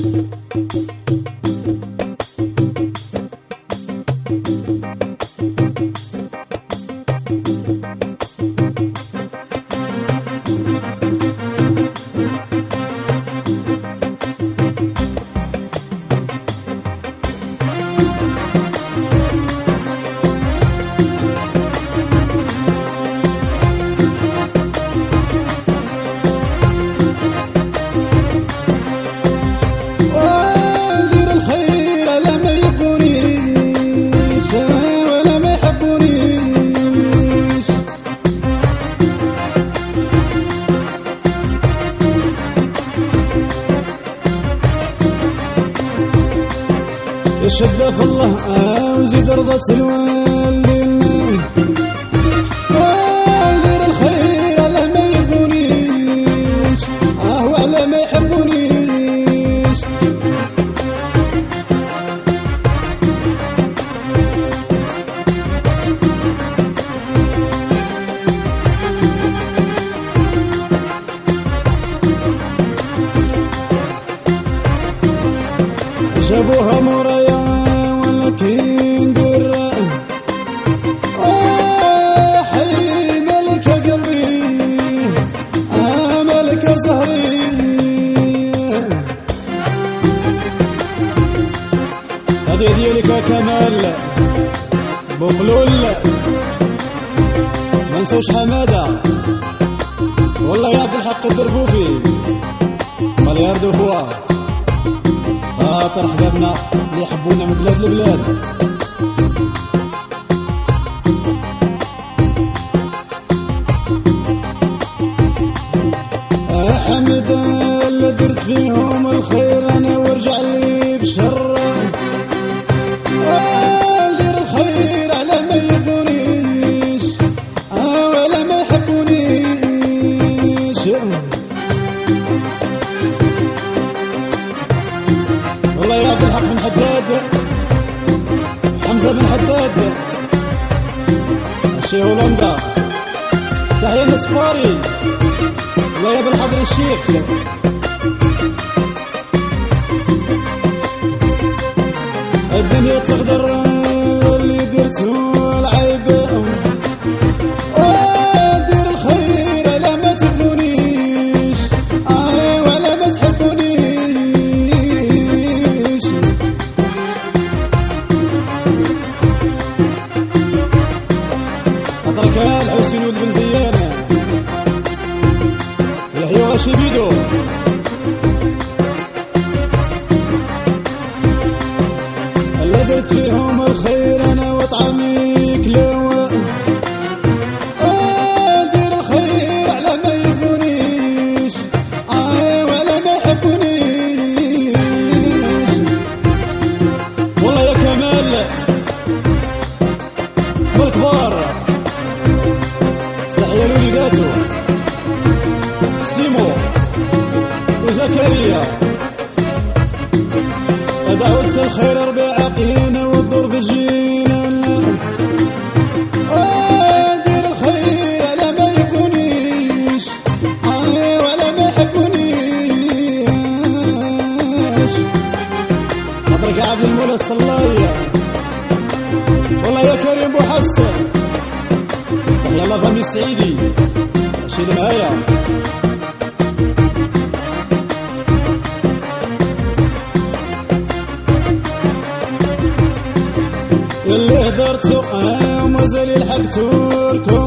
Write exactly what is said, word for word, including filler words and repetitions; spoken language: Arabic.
الشدة في الله آه وزيد رضا الوالدين آه دير الخير على ما يبونيش آه وعلى ما يحبونيش. جابوها مورايا ولكن درا آه حي ملك قلبي آه ملك زهري. هذه ديالك كمال بوقلول ما نسوش حماده والله يعطي الحق الدرفوفي مليار دفوه خاطر حبابنا اللي يحبونا من بلاد لبلاد. آه حمد اللي درت فيهم الخير انا وارجع لي بشر آه ندير الخير على ما يبونيش آه ولا ما يحبونيش. والله يعطي الحق من حداد حمزة بن حداد الشيخ هولندا تحية نسباري ويا بالحضر الشيخ. الدنيا تقدر اللي درته العيب آه دير الخير على ما تبونيش آه ولا ما تحبونيش. أترك الحسين ولد بن زيانة يحيى غاشي بيدو اللي درت فيهم الخير أنا وطعمي كلاوة آه دير الخير على ما يبونيش آه ولا ما يحبونيش. والله يا كمال بالكبار تحية لوليداتو سيمو وزكريا دعوة الخير ربيع عقينا والدور في الجينا آه دير الخير على ما يكونيش آه ولا ما يحبونيش. مبروك يا عبد المولى الصلاية والله يا كريم بوحسن يلا فمي السعيدي شيل معايا اللي هدرتو آه ومازال يلحق توركو